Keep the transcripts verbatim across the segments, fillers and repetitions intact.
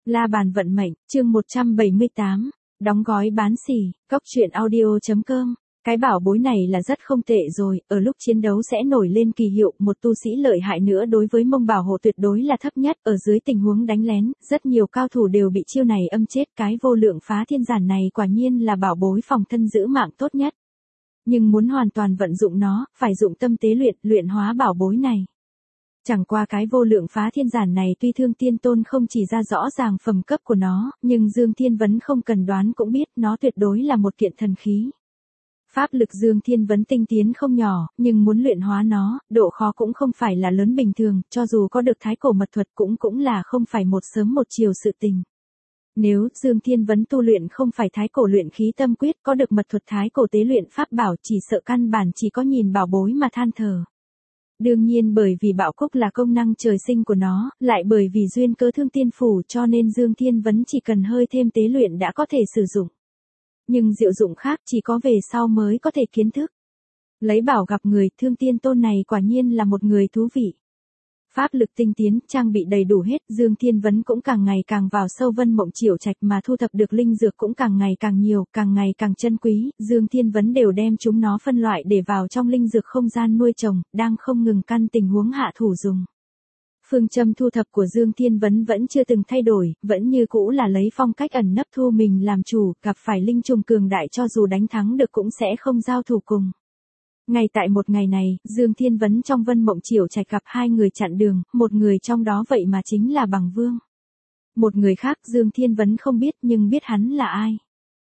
La bàn vận mệnh, chương một trăm bảy mươi tám, đóng gói bán xỉ, cốc truyện audio chấm com. Cái bảo bối này là rất không tệ rồi, ở lúc chiến đấu sẽ nổi lên kỳ hiệu, một tu sĩ lợi hại nữa đối với mông bảo hộ tuyệt đối là thấp nhất, ở dưới tình huống đánh lén, rất nhiều cao thủ đều bị chiêu này âm chết, cái vô lượng phá thiên giản này quả nhiên là bảo bối phòng thân giữ mạng tốt nhất. Nhưng muốn hoàn toàn vận dụng nó, phải dụng tâm tế luyện, luyện hóa bảo bối này. Chẳng qua cái vô lượng phá thiên giản này tuy Thương Tiên Tôn không chỉ ra rõ ràng phẩm cấp của nó, nhưng Dương Thiên Vấn không cần đoán cũng biết nó tuyệt đối là một kiện thần khí. Pháp lực Dương Thiên Vấn tinh tiến không nhỏ, nhưng muốn luyện hóa nó, độ khó cũng không phải là lớn bình thường, cho dù có được thái cổ mật thuật cũng cũng là không phải một sớm một chiều sự tình. Nếu Dương Thiên Vấn tu luyện không phải thái cổ luyện khí tâm quyết, có được mật thuật thái cổ tế luyện pháp bảo, chỉ sợ căn bản chỉ có nhìn bảo bối mà than thở. Đương nhiên bởi vì bảo cúc là công năng trời sinh của nó, lại bởi vì duyên cớ Thương Tiên Phủ cho nên Dương Thiên Vấn chỉ cần hơi thêm tế luyện đã có thể sử dụng. Nhưng diệu dụng khác chỉ có về sau mới có thể kiến thức. Lấy bảo gặp người, Thương Tiên Tôn này quả nhiên là một người thú vị. Pháp lực tinh tiến, trang bị đầy đủ hết, Dương Thiên Vấn cũng càng ngày càng vào sâu Vân Mộng Chiểu Trạch mà thu thập được linh dược cũng càng ngày càng nhiều, càng ngày càng chân quý, Dương Thiên Vấn đều đem chúng nó phân loại để vào trong linh dược không gian nuôi trồng, đang không ngừng căn tình huống hạ thủ dùng. Phương châm thu thập của Dương Thiên Vấn vẫn chưa từng thay đổi, vẫn như cũ là lấy phong cách ẩn nấp thu mình làm chủ, gặp phải linh trùng cường đại cho dù đánh thắng được cũng sẽ không giao thủ cùng. Ngay tại một ngày này, Dương Thiên Vấn trong Vân Mộng Chiểu Trạch gặp hai người chặn đường, một người trong đó vậy mà chính là Bằng Vương. Một người khác Dương Thiên Vấn không biết nhưng biết hắn là ai.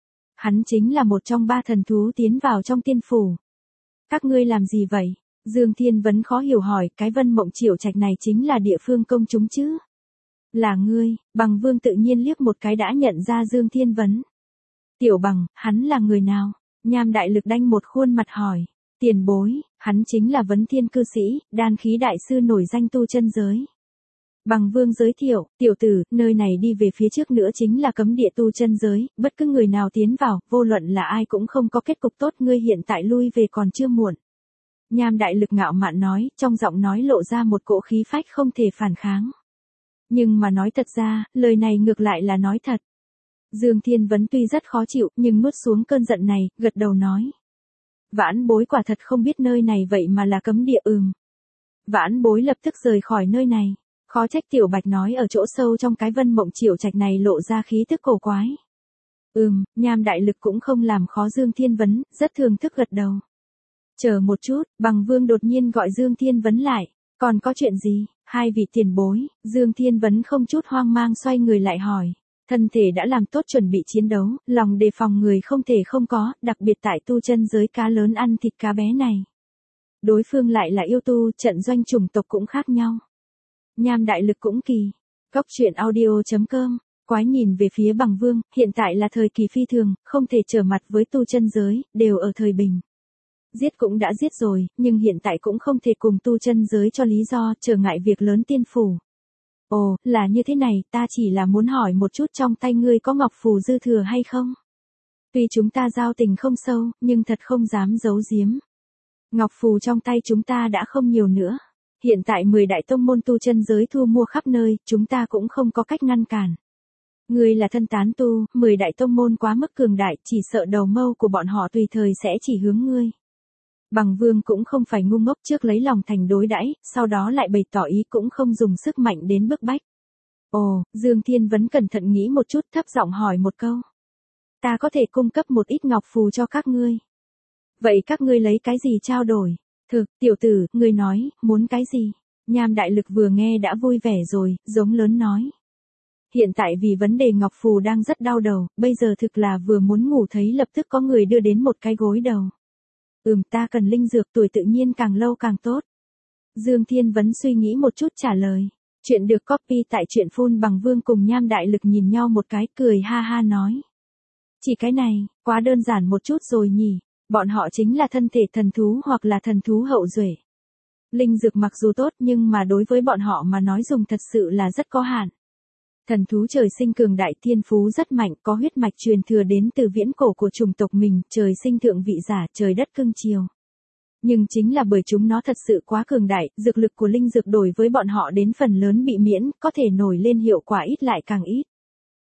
Hắn chính là một trong ba thần thú tiến vào trong tiên phủ. Các ngươi làm gì vậy? Dương Thiên Vấn khó hiểu hỏi, cái Vân Mộng Chiểu Trạch này chính là địa phương công chúng chứ? Là ngươi, Bằng Vương tự nhiên liếc một cái đã nhận ra Dương Thiên Vấn. Tiểu Bằng, hắn là người nào? Nham Đại Lực đanh một khuôn mặt hỏi. Tiền bối, hắn chính là Vấn Thiên cư sĩ, đan khí đại sư nổi danh tu chân giới. Bằng Vương giới thiệu, tiểu tử, nơi này đi về phía trước nữa chính là cấm địa tu chân giới, bất cứ người nào tiến vào, vô luận là ai cũng không có kết cục tốt, ngươi hiện tại lui về còn chưa muộn. Nham Đại Lực ngạo mạn nói, trong giọng nói lộ ra một cỗ khí phách không thể phản kháng. Nhưng mà nói thật ra, lời này ngược lại là nói thật. Dương Thiên Vấn tuy rất khó chịu, nhưng nuốt xuống cơn giận này, gật đầu nói. Vãn bối quả thật không biết nơi này vậy mà là cấm địa ừm. Vãn bối lập tức rời khỏi nơi này. Khó trách Tiểu Bạch nói ở chỗ sâu trong cái Vân Mộng Chiểu Trạch này lộ ra khí tức cổ quái. Ừm, Nham Đại Lực cũng không làm khó Dương Thiên Vấn, rất thường thức gật đầu. Chờ một chút, Bằng Vương đột nhiên gọi Dương Thiên Vấn lại. Còn có chuyện gì? Hai vị tiền bối, Dương Thiên Vấn không chút hoang mang xoay người lại hỏi. Thân thể đã làm tốt chuẩn bị chiến đấu, lòng đề phòng người không thể không có, đặc biệt tại tu chân giới cá lớn ăn thịt cá bé này. Đối phương lại là yêu tu, trận doanh chủng tộc cũng khác nhau. Nham Đại Lực cũng kỳ. Cốc truyện audio chấm com. Quái nhìn về phía Bằng Vương, hiện tại là thời kỳ phi thường, không thể trở mặt với tu chân giới, đều ở thời bình. Giết cũng đã giết rồi, nhưng hiện tại cũng không thể cùng tu chân giới cho lý do trở ngại việc lớn tiên phủ. Ồ, là như thế này, ta chỉ là muốn hỏi một chút trong tay ngươi có ngọc phù dư thừa hay không? Tuy chúng ta giao tình không sâu, nhưng thật không dám giấu giếm. Ngọc phù trong tay chúng ta đã không nhiều nữa. Hiện tại mười đại tông môn tu chân giới thu mua khắp nơi, chúng ta cũng không có cách ngăn cản. Ngươi là thân tán tu, mười đại tông môn quá mức cường đại, chỉ sợ đầu mâu của bọn họ tùy thời sẽ chỉ hướng ngươi. Bằng Vương cũng không phải ngu ngốc, trước lấy lòng thành đối đãi, sau đó lại bày tỏ ý cũng không dùng sức mạnh đến bức bách. Ồ, Dương Thiên Vấn cẩn thận nghĩ một chút, thấp giọng hỏi một câu. Ta có thể cung cấp một ít ngọc phù cho các ngươi. Vậy các ngươi lấy cái gì trao đổi? Thực, tiểu tử, ngươi nói, muốn cái gì? Nham Đại Lực vừa nghe đã vui vẻ rồi, giống lớn nói. Hiện tại vì vấn đề ngọc phù đang rất đau đầu, bây giờ thực là vừa muốn ngủ thấy lập tức có người đưa đến một cái gối đầu. Ừm, ta cần linh dược, tuổi tự nhiên càng lâu càng tốt. Dương Thiên Vấn suy nghĩ một chút trả lời. Chuyện được copy tại truyện phun Bằng Vương cùng Nham Đại Lực nhìn nhau một cái, cười ha ha nói. Chỉ cái này, quá đơn giản một chút rồi nhỉ, bọn họ chính là thân thể thần thú hoặc là thần thú hậu duệ. Linh dược mặc dù tốt nhưng mà đối với bọn họ mà nói dùng thật sự là rất có hạn. Thần thú trời sinh cường đại, thiên phú rất mạnh, có huyết mạch truyền thừa đến từ viễn cổ của chủng tộc mình, trời sinh thượng vị giả, trời đất cưng chiều. Nhưng chính là bởi chúng nó thật sự quá cường đại, dược lực của linh dược đổi với bọn họ đến phần lớn bị miễn, có thể nổi lên hiệu quả ít lại càng ít.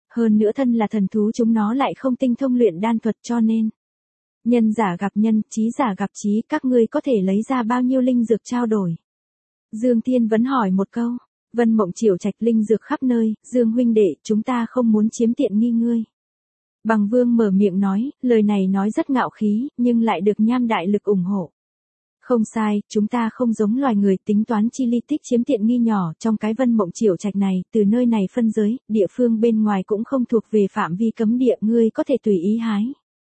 Hơn nữa thân là thần thú chúng nó lại không tinh thông luyện đan thuật cho nên. Nhân giả gặp nhân, trí giả gặp trí, các ngươi có thể lấy ra bao nhiêu linh dược trao đổi? Dương Thiên Vấn hỏi một câu. Vân Mộng Chiểu Trạch linh dược khắp nơi, Dương huynh đệ, chúng ta không muốn chiếm tiện nghi ngươi. Bằng Vương mở miệng nói, lời này nói rất ngạo khí, nhưng lại được Nham Đại Lực ủng hộ. Không sai, chúng ta không giống loài người tính toán chi ly tích chiếm tiện nghi nhỏ trong cái Vân Mộng Chiểu Trạch này, từ nơi này phân giới, địa phương bên ngoài cũng không thuộc về phạm vi cấm địa, ngươi có thể tùy ý hái.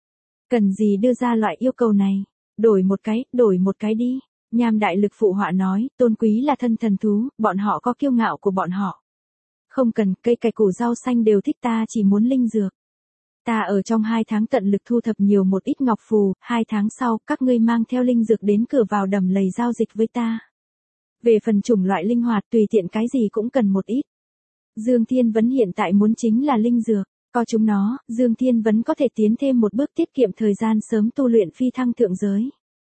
Cần gì đưa ra loại yêu cầu này? Đổi một cái, đổi một cái đi. Nham Đại Lực phụ họa nói, tôn quý là thân thần thú, bọn họ có kiêu ngạo của bọn họ. Không cần, cây cải củ rau xanh đều thích, ta chỉ muốn linh dược. Ta ở trong hai tháng tận lực thu thập nhiều một ít ngọc phù, hai tháng sau, các ngươi mang theo linh dược đến cửa vào đầm lầy giao dịch với ta. Về phần chủng loại linh hoạt tùy tiện cái gì cũng cần một ít. Dương Thiên Vấn hiện tại muốn chính là linh dược, có chúng nó, Dương Thiên Vấn có thể tiến thêm một bước tiết kiệm thời gian sớm tu luyện phi thăng thượng giới.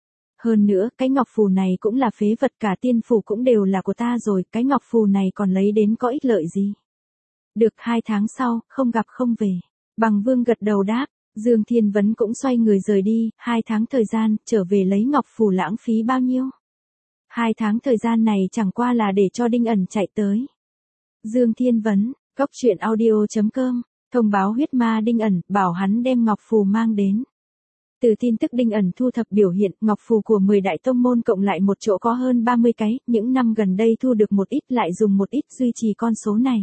Hơn nữa, cái ngọc phù này cũng là phế vật, cả tiên phù cũng đều là của ta rồi, cái ngọc phù này còn lấy đến có ích lợi gì. Được, hai tháng sau, không gặp không về. Bằng Vương gật đầu đáp, Dương Thiên Vấn cũng xoay người rời đi, hai tháng thời gian, trở về lấy ngọc phù lãng phí bao nhiêu. Hai tháng thời gian này chẳng qua là để cho Đinh ẩn chạy tới. Dương Thiên Vấn, góc truyện audio chấm com, thông báo huyết ma Đinh ẩn, bảo hắn đem ngọc phù mang đến. Từ tin tức Đinh ẩn thu thập biểu hiện, ngọc phù của mười đại tông môn cộng lại một chỗ có hơn ba mươi cái, những năm gần đây thu được một ít lại dùng một ít duy trì con số này.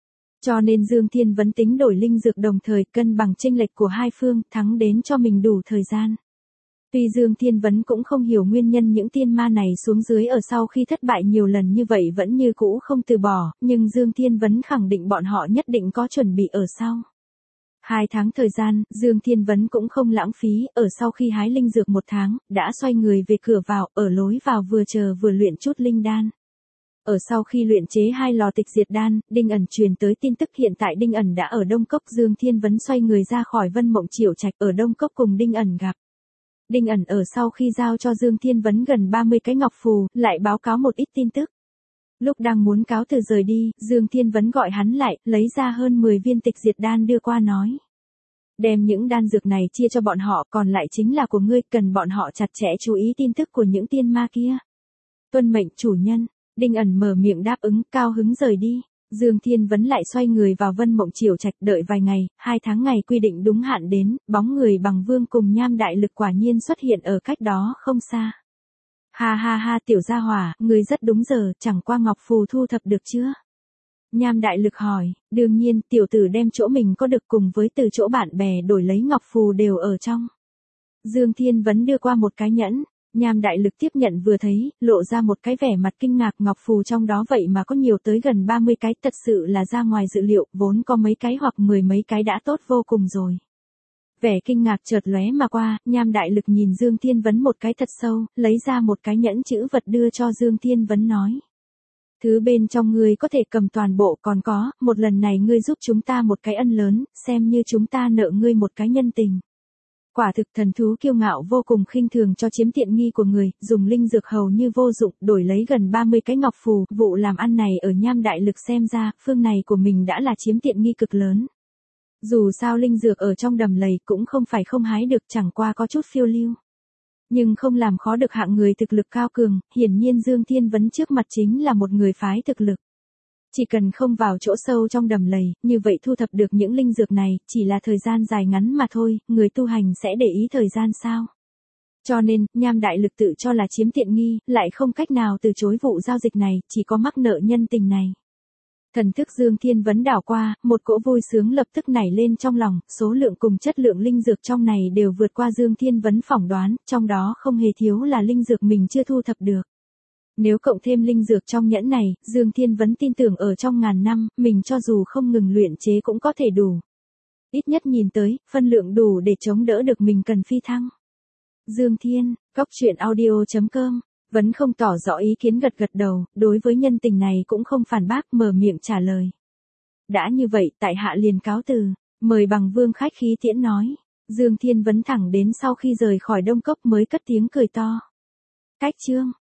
Cho nên Dương Thiên Vấn tính đổi linh dược đồng thời cân bằng chênh lệch của hai phương, thắng đến cho mình đủ thời gian. Tuy Dương Thiên Vấn cũng không hiểu nguyên nhân những tiên ma này xuống dưới ở sau khi thất bại nhiều lần như vậy vẫn như cũ không từ bỏ, nhưng Dương Thiên Vấn khẳng định bọn họ nhất định có chuẩn bị ở sau. Hai tháng thời gian, Dương Thiên Vấn cũng không lãng phí, ở sau khi hái linh dược một tháng, đã xoay người về cửa vào, ở lối vào vừa chờ vừa luyện chút linh đan. Ở sau khi luyện chế hai lò tịch diệt đan, Đinh ẩn truyền tới tin tức hiện tại Đinh ẩn đã ở Đông Cốc. Dương Thiên Vấn xoay người ra khỏi Vân Mộng Chiểu Trạch ở Đông Cốc cùng Đinh ẩn gặp. Đinh ẩn ở sau khi giao cho Dương Thiên Vấn gần ba mươi cái ngọc phù, lại báo cáo một ít tin tức. Lúc đang muốn cáo từ rời đi, Dương Thiên Vấn gọi hắn lại, lấy ra hơn mười viên tịch diệt đan đưa qua nói. Đem những đan dược này chia cho bọn họ, còn lại chính là của ngươi, cần bọn họ chặt chẽ chú ý tin tức của những tiên ma kia. Tuân mệnh chủ nhân. Đinh ẩn mở miệng đáp ứng, cao hứng rời đi. Dương Thiên Vấn lại xoay người vào Vân Mộng Chiểu Trạch, đợi vài ngày, hai tháng ngày quy định đúng hạn đến, bóng người Bằng Vương cùng Nham Đại Lực quả nhiên xuất hiện ở cách đó không xa. Ha ha ha, tiểu gia hỏa, người rất đúng giờ, chẳng qua ngọc phù thu thập được chưa? Nham Đại Lực hỏi, đương nhiên, tiểu tử đem chỗ mình có được cùng với từ chỗ bạn bè đổi lấy ngọc phù đều ở trong. Dương Thiên Vấn đưa qua một cái nhẫn. Nham Đại Lực tiếp nhận vừa thấy, lộ ra một cái vẻ mặt kinh ngạc, ngọc phù trong đó vậy mà có nhiều tới gần ba mươi cái, thật sự là ra ngoài dự liệu, vốn có mấy cái hoặc mười mấy cái đã tốt vô cùng rồi. Vẻ kinh ngạc chợt lóe mà qua, Nham Đại Lực nhìn Dương Thiên Vấn một cái thật sâu, lấy ra một cái nhẫn chữ vật đưa cho Dương Thiên Vấn nói. Thứ bên trong ngươi có thể cầm toàn bộ, còn có, một lần này ngươi giúp chúng ta một cái ân lớn, xem như chúng ta nợ ngươi một cái nhân tình. Quả thực thần thú kiêu ngạo vô cùng, khinh thường cho chiếm tiện nghi của người, dùng linh dược hầu như vô dụng, đổi lấy gần ba mươi cái ngọc phù, vụ làm ăn này ở Nham Đại Lực xem ra, phương này của mình đã là chiếm tiện nghi cực lớn. Dù sao linh dược ở trong đầm lầy cũng không phải không hái được, chẳng qua có chút phiêu lưu. Nhưng không làm khó được hạng người thực lực cao cường, hiển nhiên Dương Thiên Vấn trước mặt chính là một người phái thực lực. Chỉ cần không vào chỗ sâu trong đầm lầy, như vậy thu thập được những linh dược này, chỉ là thời gian dài ngắn mà thôi, người tu hành sẽ để ý thời gian sao. Cho nên, Nham Đại Lực tự cho là chiếm tiện nghi, lại không cách nào từ chối vụ giao dịch này, chỉ có mắc nợ nhân tình này. Thần thức Dương Thiên Vấn đảo qua, một cỗ vui sướng lập tức nảy lên trong lòng, số lượng cùng chất lượng linh dược trong này đều vượt qua Dương Thiên Vấn phỏng đoán, trong đó không hề thiếu là linh dược mình chưa thu thập được. Nếu cộng thêm linh dược trong nhẫn này, Dương Thiên Vấn tin tưởng ở trong ngàn năm, mình cho dù không ngừng luyện chế cũng có thể đủ. Ít nhất nhìn tới, phân lượng đủ để chống đỡ được mình cần phi thăng. Dương Thiên, góc truyện audio chấm com, Vấn không tỏ rõ ý kiến gật gật đầu, đối với nhân tình này cũng không phản bác, mở miệng trả lời. Đã như vậy, tại hạ liền cáo từ, mời Bằng Vương khách khí tiễn nói. Dương Thiên Vấn thẳng đến sau khi rời khỏi Đông Cốc mới cất tiếng cười to. Cách chương